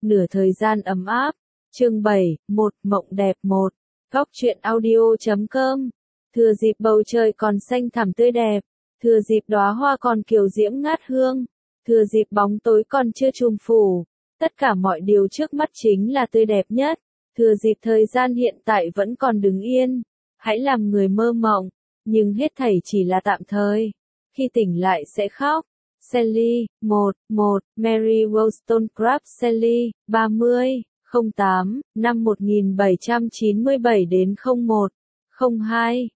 Nửa thời gian ấm áp. Chương 7, Mộng đẹp 1. Góc truyện audio.com. Thừa dịp bầu trời còn xanh thẳm tươi đẹp, thừa dịp đóa hoa còn kiều diễm ngát hương, thừa dịp bóng tối còn chưa trùm phủ, tất cả mọi điều trước mắt chính là tươi đẹp nhất. Thừa dịp thời gian hiện tại vẫn còn đứng yên, hãy làm người mơ mộng, nhưng hết thảy chỉ là tạm thời. Khi tỉnh lại sẽ khóc. Sally, 1, Mary Wollstonecraft Shelley, 30, 08, năm 1797 đến 01, 02,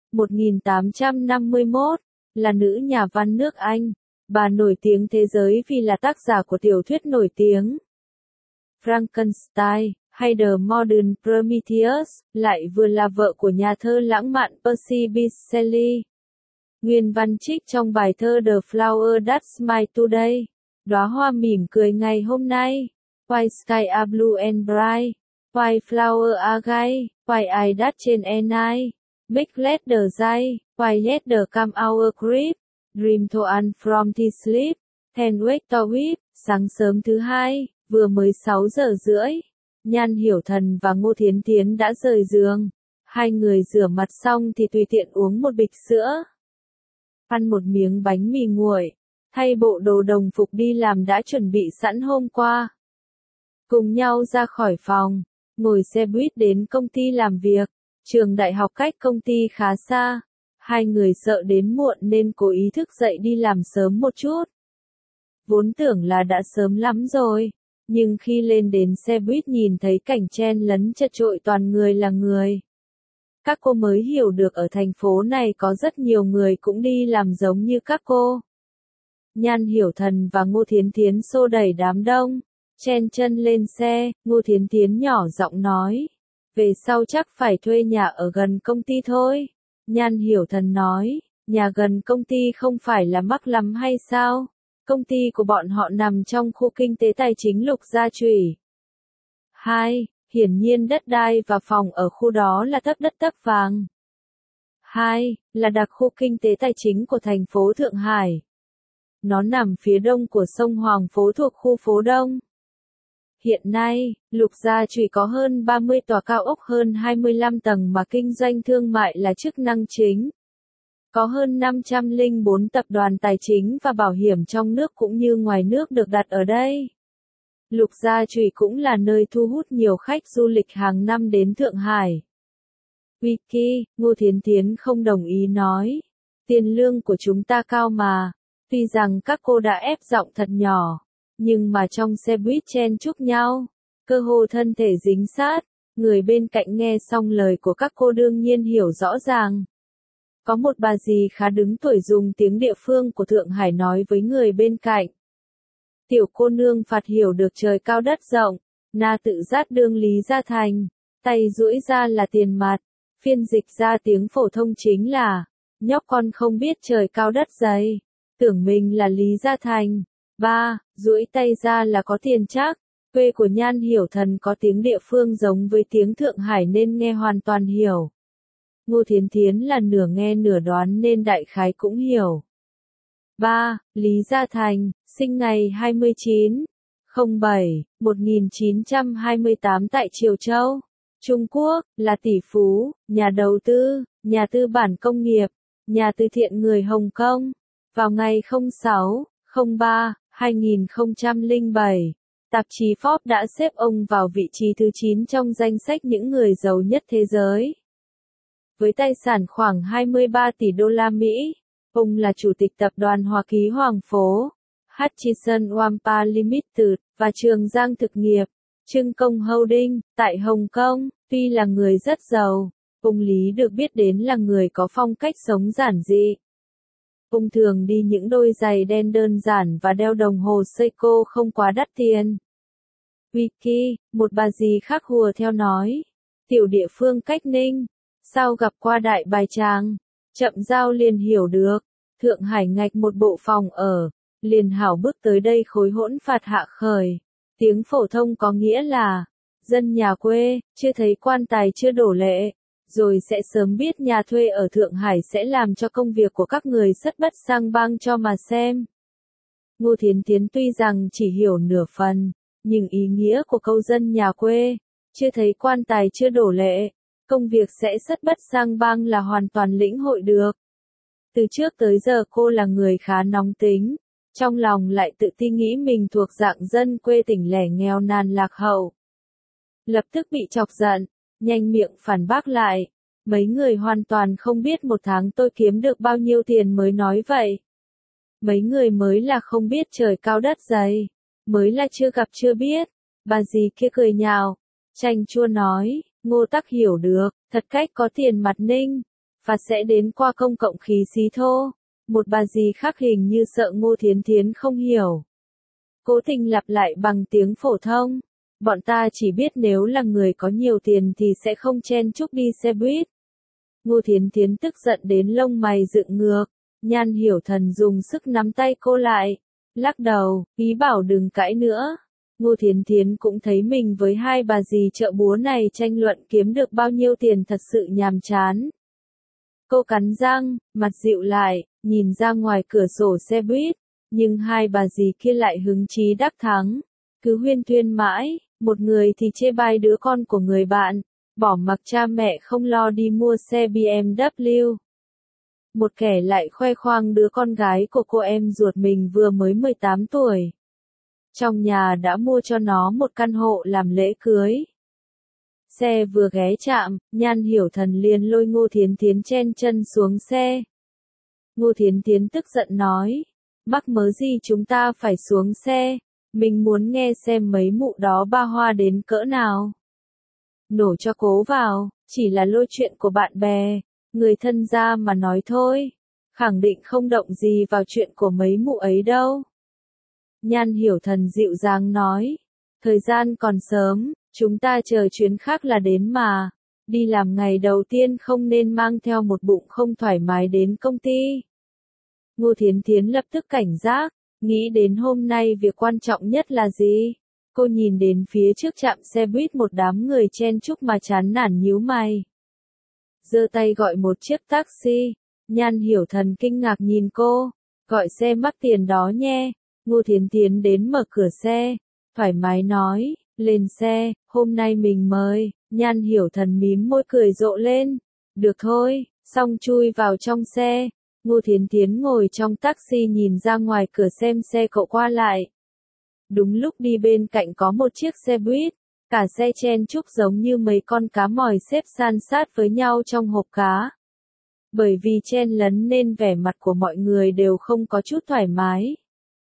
1851, là nữ nhà văn nước Anh. Bà nổi tiếng thế giới vì là tác giả của tiểu thuyết nổi tiếng Frankenstein, hay The Modern Prometheus, lại vừa là vợ của nhà thơ lãng mạn Percy Bysshe Shelley. Nguyên văn trích trong bài thơ The Flower That Smiled Today, đóa hoa mỉm cười ngày hôm nay. White sky are blue and bright, white flower are gay, white eye that trên and I, make let the day, white let the come our creep, dream to un from the sleep, then wake to weep. Sáng sớm thứ hai, vừa mới 6 giờ rưỡi, Nhan Hiểu Thần và Ngô Thiến Thiến đã rời giường. Hai người rửa mặt xong thì tùy tiện uống một bịch sữa, ăn một miếng bánh mì nguội, thay bộ đồ đồng phục đi làm đã chuẩn bị sẵn hôm qua. Cùng nhau ra khỏi phòng, ngồi xe buýt đến công ty làm việc. Trường đại học cách công ty khá xa. Hai người sợ đến muộn nên cố ý thức dậy đi làm sớm một chút. Vốn tưởng là đã sớm lắm rồi, nhưng khi lên đến xe buýt nhìn thấy cảnh chen lấn chật chội toàn người là người. Các cô mới hiểu được ở thành phố này có rất nhiều người cũng đi làm giống như các cô. Nhan Hiểu Thần và Ngô Thiến Thiến xô đẩy đám đông, chen chân lên xe. Ngô Thiến Thiến nhỏ giọng nói, về sau chắc phải thuê nhà ở gần công ty thôi. Nhan Hiểu Thần nói, nhà gần công ty không phải là mắc lắm hay sao? Công ty của bọn họ nằm trong khu kinh tế tài chính Lục Gia Chủy. 2. Hiển nhiên đất đai và phòng ở khu đó là tấc đất tấc vàng. 2. Là đặc khu kinh tế tài chính của thành phố Thượng Hải. Nó nằm phía đông của sông Hoàng Phố thuộc khu phố Đông. Hiện nay, Lục Gia Chủy có hơn 30 tòa cao ốc hơn 25 tầng mà kinh doanh thương mại là chức năng chính. Có hơn 504 tập đoàn tài chính và bảo hiểm trong nước cũng như ngoài nước được đặt ở đây. Lục Gia Chủy cũng là nơi thu hút nhiều khách du lịch hàng năm đến Thượng Hải. Vicky, Ngô Thiến Thiến không đồng ý nói. Tiền lương của chúng ta cao mà. Tuy rằng các cô đã ép giọng thật nhỏ, nhưng mà trong xe buýt chen chúc nhau, cơ hồ thân thể dính sát, người bên cạnh nghe xong lời của các cô đương nhiên hiểu rõ ràng. Có một bà dì khá đứng tuổi dùng tiếng địa phương của Thượng Hải nói với người bên cạnh. Tiểu cô nương Phạt hiểu được trời cao đất rộng, na tự giác đương Lý Gia Thành, tay duỗi ra là tiền mặt, phiên dịch ra tiếng phổ thông chính là, nhóc con không biết trời cao đất dày, tưởng mình là Lý Gia Thành. 3. Duỗi tay ra là có tiền chắc. Quê của Nhan Hiểu Thần có tiếng địa phương giống với tiếng Thượng Hải nên nghe hoàn toàn hiểu. Ngô Thiến Thiến là nửa nghe nửa đoán nên đại khái cũng hiểu. 3. Lý Gia Thành, sinh ngày 29/07/1928 tại Triều Châu, Trung Quốc, là tỷ phú, nhà đầu tư, nhà tư bản công nghiệp, nhà từ thiện người Hồng Kông. Vào ngày 06/03/2007, tạp chí Forbes đã xếp ông vào vị trí thứ 9 trong danh sách những người giàu nhất thế giới. Với tài sản khoảng 23 tỷ đô la Mỹ, ông là chủ tịch tập đoàn Hoa Ký Hoàng Phố, Hutchison Whampoa Limited, và Trường Giang Thực nghiệp, Trưng Công Holding, tại Hồng Kông. Tuy là người rất giàu, ông Lý được biết đến là người có phong cách sống giản dị. Ông thường đi những đôi giày đen đơn giản và đeo đồng hồ Seiko không quá đắt tiền. Vicky, một bà dì khác hùa theo nói, tiểu địa phương cách Ninh, sao gặp qua Đại Bài Tràng, chậm giao liền hiểu được, Thượng Hải ngạch một bộ phòng ở, liền hảo bước tới đây khối hỗn phạt hạ khởi. Tiếng phổ thông có nghĩa là, dân nhà quê, chưa thấy quan tài chưa đổ lệ, rồi sẽ sớm biết nhà thuê ở Thượng Hải sẽ làm cho công việc của các người sất bất sang bang cho mà xem. Ngô Thiến Thiến tuy rằng chỉ hiểu nửa phần, Nhưng ý nghĩa của câu dân nhà quê, chưa thấy quan tài chưa đổ lệ, công việc sẽ sất bất sang bang là hoàn toàn lĩnh hội được. Từ trước tới giờ cô là người khá nóng tính, trong lòng lại tự ti nghĩ mình thuộc dạng dân quê tỉnh lẻ nghèo nàn lạc hậu. Lập tức bị chọc giận, nhanh miệng phản bác lại. Mấy người hoàn toàn không biết một tháng tôi kiếm được bao nhiêu tiền mới nói vậy. Mấy người mới là không biết trời cao đất dày, mới là chưa gặp chưa biết. Bà dì kia cười nhạo, chanh chua nói, Ngô Tắc hiểu được, thật cách có tiền mặt ninh, và sẽ đến qua công cộng khí xí thô. Một bà dì khác hình như sợ Ngô Thiến Thiến không hiểu. Cố tình lặp lại bằng tiếng phổ thông. Bọn ta chỉ biết nếu là người có nhiều tiền thì sẽ không chen chúc đi xe buýt. Ngô Thiến Thiến tức giận đến lông mày dựng ngược. Nhan Hiểu Thần dùng sức nắm tay cô lại, lắc đầu, ý bảo đừng cãi nữa. Ngô Thiến Thiến cũng thấy mình với hai bà dì chợ búa này tranh luận kiếm được bao nhiêu tiền thật sự nhàm chán. Cô cắn răng, mặt dịu lại, nhìn ra ngoài cửa sổ xe buýt, nhưng hai bà dì kia lại hứng chí đắc thắng. Cứ huyên thuyên mãi, một người thì chê bai đứa con của người bạn, bỏ mặc cha mẹ không lo đi mua xe BMW. Một kẻ lại khoe khoang đứa con gái của cô em ruột mình vừa mới 18 tuổi. Trong nhà đã mua cho nó một căn hộ làm lễ cưới. Xe vừa ghé trạm, Nhan Hiểu Thần liền lôi Ngô Thiến Thiến chen chân xuống xe. Ngô Thiến Thiến tức giận nói, mắc mớ gì chúng ta phải xuống xe, mình muốn nghe xem mấy mụ đó ba hoa đến cỡ nào. Nổ cho cố vào, chỉ là lôi chuyện của bạn bè, người thân ra mà nói thôi, khẳng định không động gì vào chuyện của mấy mụ ấy đâu. Nhan Hiểu Thần dịu dàng nói, thời gian còn sớm, chúng ta chờ chuyến khác là đến mà, đi làm ngày đầu tiên không nên mang theo một bụng không thoải mái đến công ty. Ngô Thiến Thiến lập tức cảnh giác, nghĩ đến hôm nay việc quan trọng nhất là gì? Cô nhìn đến phía trước trạm xe buýt một đám người chen chúc mà chán nản nhíu mày. Giơ tay gọi một chiếc taxi, Nhan Hiểu Thần kinh ngạc nhìn cô, gọi xe mắc tiền đó nhé. Ngô Thiến Thiến đến mở cửa xe, thoải mái nói, lên xe, hôm nay mình mời. Nhan Hiểu Thần mím môi cười rộ lên, được thôi, xong chui vào trong xe. Ngô Thiến Thiến ngồi trong taxi nhìn ra ngoài cửa xem xe cộ qua lại. Đúng lúc đi bên cạnh có một chiếc xe buýt, cả xe chen chúc giống như mấy con cá mòi xếp san sát với nhau trong hộp cá. Bởi vì chen lấn nên vẻ mặt của mọi người đều không có chút thoải mái.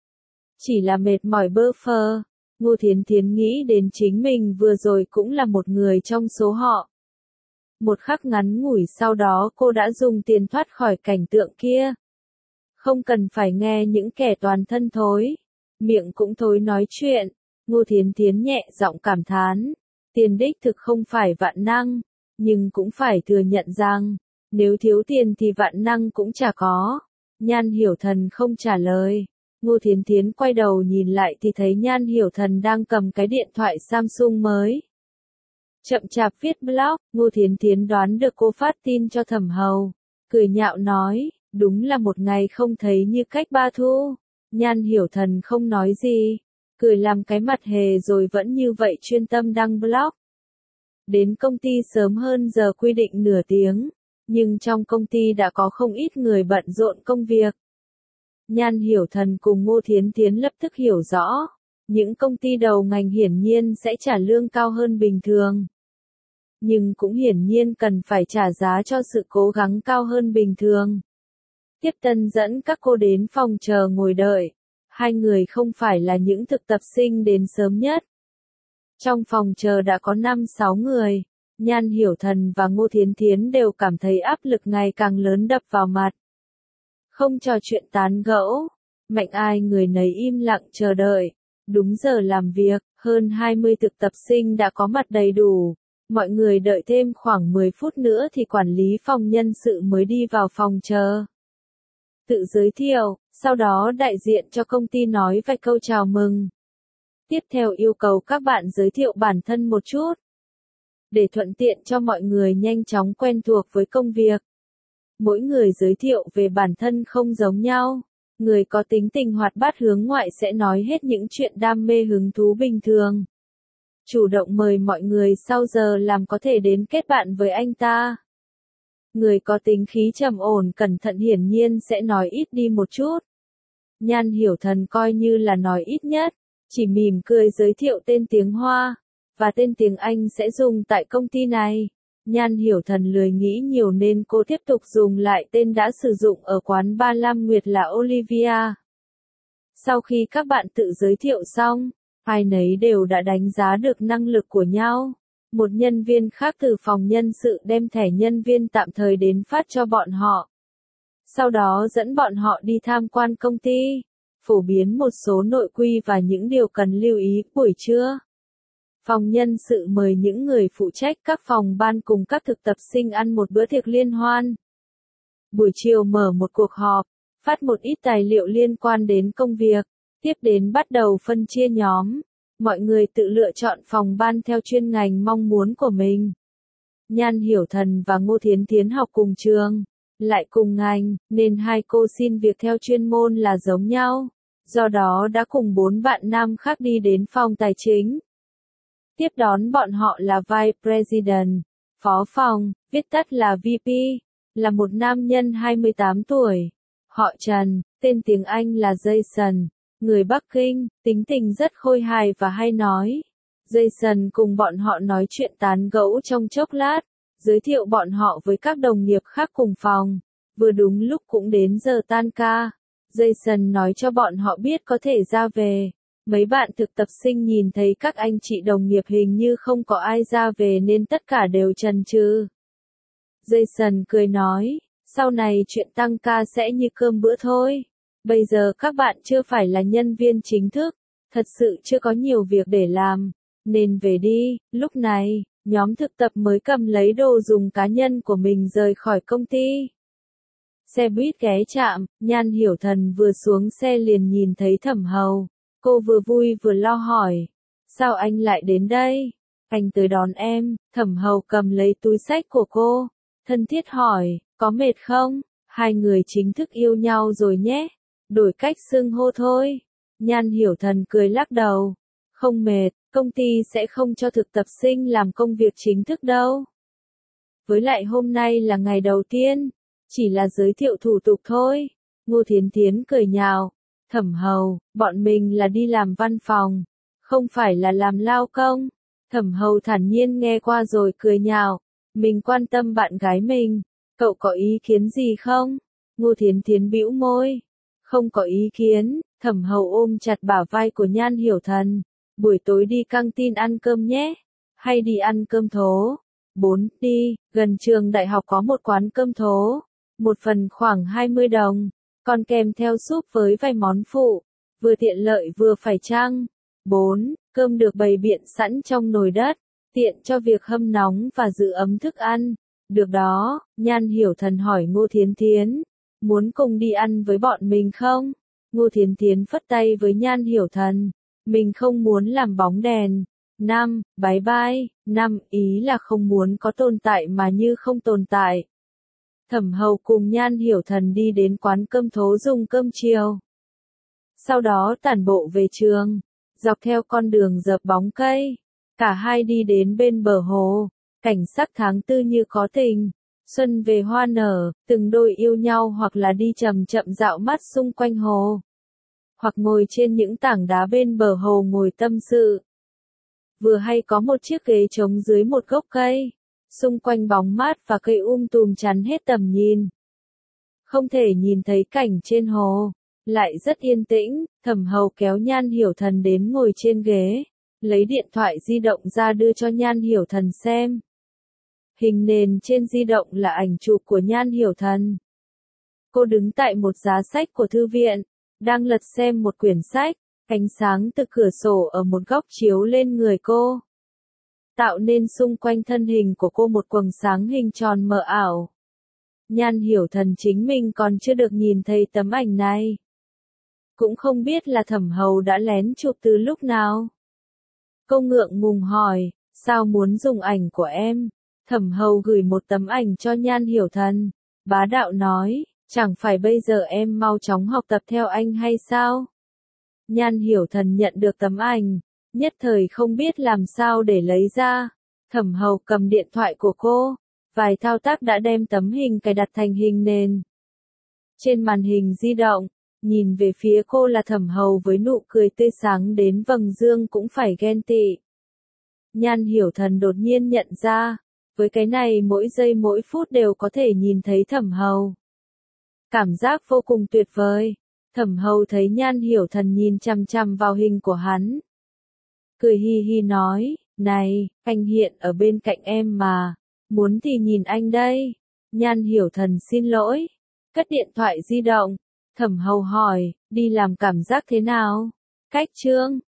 Chỉ là mệt mỏi bơ phơ. Ngô Thiến Thiến nghĩ đến chính mình vừa rồi cũng là một người trong số họ. Một khắc ngắn ngủi sau đó cô đã dùng tiền thoát khỏi cảnh tượng kia. Không cần phải nghe những kẻ toàn thân thối, miệng cũng thối nói chuyện. Ngô Thiến Thiến nhẹ giọng cảm thán, tiền đích thực không phải vạn năng, nhưng cũng phải thừa nhận rằng, nếu thiếu tiền thì vạn năng cũng chả có. Nhan Hiểu Thần không trả lời. Ngô Thiến Thiến quay đầu nhìn lại thì thấy Nhan Hiểu Thần đang cầm cái điện thoại Samsung mới. Chậm chạp viết blog, Ngô Thiến Thiến đoán được cô phát tin cho Thẩm Hầu. Cười nhạo nói, đúng là một ngày không thấy như cách ba thu. Nhan Hiểu Thần không nói gì, cười làm cái mặt hề rồi vẫn như vậy chuyên tâm đăng blog. Đến công ty sớm hơn giờ quy định nửa tiếng, nhưng trong công ty đã có không ít người bận rộn công việc. Nhan Hiểu Thần cùng Ngô Thiến Thiến lập tức hiểu rõ, những công ty đầu ngành hiển nhiên sẽ trả lương cao hơn bình thường. Nhưng cũng hiển nhiên cần phải trả giá cho sự cố gắng cao hơn bình thường. Tiếp tân dẫn các cô đến phòng chờ ngồi đợi. Hai người không phải là những thực tập sinh đến sớm nhất. Trong phòng chờ đã có 5-6 người. Nhan Hiểu Thần và Ngô Thiến Thiến đều cảm thấy áp lực ngày càng lớn đập vào mặt. Không trò chuyện tán gẫu, mạnh ai người nấy im lặng chờ đợi. Đúng giờ làm việc, hơn 20 thực tập sinh đã có mặt đầy đủ. Mọi người đợi thêm khoảng 10 phút nữa thì quản lý phòng nhân sự mới đi vào phòng chờ. Tự giới thiệu, sau đó đại diện cho công ty nói vài câu chào mừng. Tiếp theo yêu cầu các bạn giới thiệu bản thân một chút. Để thuận tiện cho mọi người nhanh chóng quen thuộc với công việc. Mỗi người giới thiệu về bản thân không giống nhau. Người có tính tình hoạt bát hướng ngoại sẽ nói hết những chuyện đam mê hứng thú bình thường. Chủ động mời mọi người sau giờ làm có thể đến kết bạn với anh ta. Người có tính khí trầm ổn cẩn thận hiển nhiên sẽ nói ít đi một chút. Nhan Hiểu Thần coi như là nói ít nhất, chỉ mỉm cười giới thiệu tên tiếng Hoa, và tên tiếng Anh sẽ dùng tại công ty này. Nhan Hiểu Thần lười nghĩ nhiều nên cô tiếp tục dùng lại tên đã sử dụng ở quán bar Lam Nguyệt là Olivia. Sau khi các bạn tự giới thiệu xong, ai nấy đều đã đánh giá được năng lực của nhau. Một nhân viên khác từ phòng nhân sự đem thẻ nhân viên tạm thời đến phát cho bọn họ. Sau đó dẫn bọn họ đi tham quan công ty, phổ biến một số nội quy và những điều cần lưu ý. Buổi trưa, phòng nhân sự mời những người phụ trách các phòng ban cùng các thực tập sinh ăn một bữa tiệc liên hoan. Buổi chiều mở một cuộc họp, phát một ít tài liệu liên quan đến công việc, tiếp đến bắt đầu phân chia nhóm. Mọi người tự lựa chọn phòng ban theo chuyên ngành mong muốn của mình. Nhan Hiểu Thần và Ngô Thiến Thiến học cùng trường, lại cùng ngành, nên hai cô xin việc theo chuyên môn là giống nhau. Do đó đã cùng 4 bạn nam khác đi đến phòng tài chính. Tiếp đón bọn họ là Vice President, phó phòng, viết tắt là VP, là một nam nhân 28 tuổi. Họ Trần, tên tiếng Anh là Jason, người Bắc Kinh, tính tình rất khôi hài và hay nói. Jason cùng bọn họ nói chuyện tán gẫu trong chốc lát, giới thiệu bọn họ với các đồng nghiệp khác cùng phòng. Vừa đúng lúc cũng đến giờ tan ca. Jason nói cho bọn họ biết có thể ra về. Mấy bạn thực tập sinh nhìn thấy các anh chị đồng nghiệp hình như không có ai ra về nên tất cả đều chần chừ. Jason cười nói, sau này chuyện tăng ca sẽ như cơm bữa thôi. Bây giờ các bạn chưa phải là nhân viên chính thức, thật sự chưa có nhiều việc để làm, nên về đi. Lúc này, nhóm thực tập mới cầm lấy đồ dùng cá nhân của mình rời khỏi công ty. Xe buýt ghé trạm, Nhan Hiểu Thần vừa xuống xe liền nhìn thấy Thẩm Hầu. Cô vừa vui vừa lo hỏi, sao anh lại đến đây? Anh tới đón em. Thẩm Hầu cầm lấy túi xách của cô, thân thiết hỏi, có mệt không? Hai người chính thức yêu nhau rồi nhé. Đổi cách xưng hô thôi. Nhan Hiểu Thần cười lắc đầu. Không mệt, công ty sẽ không cho thực tập sinh làm công việc chính thức đâu. Với lại hôm nay là ngày đầu tiên, chỉ là giới thiệu thủ tục thôi. Ngô Thiến Thiến cười nhạo. Thẩm Hầu, bọn mình là đi làm văn phòng, không phải là làm lao công. Thẩm Hầu thản nhiên nghe qua rồi cười nhạo. Mình quan tâm bạn gái mình, cậu có ý kiến gì không? Ngô Thiến Thiến bĩu môi. Không có ý kiến. Thẩm Hầu ôm chặt bả vai của Nhan Hiểu Thần. Buổi tối đi căng tin ăn cơm nhé. Hay đi ăn cơm thố? 4. Đi, gần trường đại học có một quán cơm thố. Một phần khoảng 20 đồng. Còn kèm theo súp với vài món phụ. Vừa tiện lợi vừa phải chăng. 4. Cơm được bày biện sẵn trong nồi đất. Tiện cho việc hâm nóng và giữ ấm thức ăn. Được đó, Nhan Hiểu Thần hỏi Ngô Thiến Thiến. Muốn cùng đi ăn với bọn mình không? Ngô Thiến Thiến phất tay với Nhan Hiểu Thần. Mình không muốn làm bóng đèn. 5. Bye bye. 5. Ý là không muốn có tồn tại mà như không tồn tại. Thẩm Hầu cùng Nhan Hiểu Thần đi đến quán cơm thố dùng cơm chiều. Sau đó tản bộ về trường, dọc theo con đường dợp bóng cây. Cả hai đi đến bên bờ hồ, cảnh sắc tháng tư như có tình. Xuân về hoa nở, từng đôi yêu nhau hoặc là đi chậm chậm dạo mắt xung quanh hồ. Hoặc ngồi trên những tảng đá bên bờ hồ ngồi tâm sự. Vừa hay có một chiếc ghế trống dưới một gốc cây. Xung quanh bóng mát và cây tùm chắn hết tầm nhìn. Không thể nhìn thấy cảnh trên hồ. Lại rất yên tĩnh. Thẩm Hầu kéo Nhan Hiểu Thần đến ngồi trên ghế. Lấy điện thoại di động ra đưa cho Nhan Hiểu Thần xem. Hình nền trên di động là ảnh chụp của Nhan Hiểu Thần. Cô đứng tại một giá sách của thư viện, đang lật xem một quyển sách. Ánh sáng từ cửa sổ ở một góc chiếu lên người cô, tạo nên xung quanh thân hình của cô một quầng sáng hình tròn mờ ảo. Nhan Hiểu Thần chính mình còn chưa được nhìn thấy tấm ảnh này. Cũng không biết là Thẩm Hầu đã lén chụp từ lúc nào. Cô ngượng ngùng hỏi, sao muốn dùng ảnh của em? Thẩm Hầu gửi một tấm ảnh cho Nhan Hiểu Thần. Bá đạo nói, Chẳng phải bây giờ em mau chóng học tập theo anh hay sao? Nhan Hiểu Thần nhận được tấm ảnh, nhất thời không biết làm sao để lấy ra. Thẩm Hầu cầm điện thoại của cô, vài thao tác đã đem tấm hình cài đặt thành hình nền. Trên màn hình di động, nhìn về phía cô là Thẩm Hầu với nụ cười tươi sáng đến vầng dương cũng phải ghen tị. Nhan Hiểu Thần đột nhiên nhận ra, với cái này mỗi giây mỗi phút đều có thể nhìn thấy Thẩm Hầu. Cảm giác vô cùng tuyệt vời. Thẩm Hầu thấy Nhan Hiểu Thần nhìn chằm chằm vào hình của hắn. Cười hi hi nói, này, anh hiện ở bên cạnh em mà, muốn thì nhìn anh đây. Nhan Hiểu Thần xin lỗi, cất điện thoại di động. Thẩm Hầu hỏi, đi làm cảm giác thế nào? Cách chương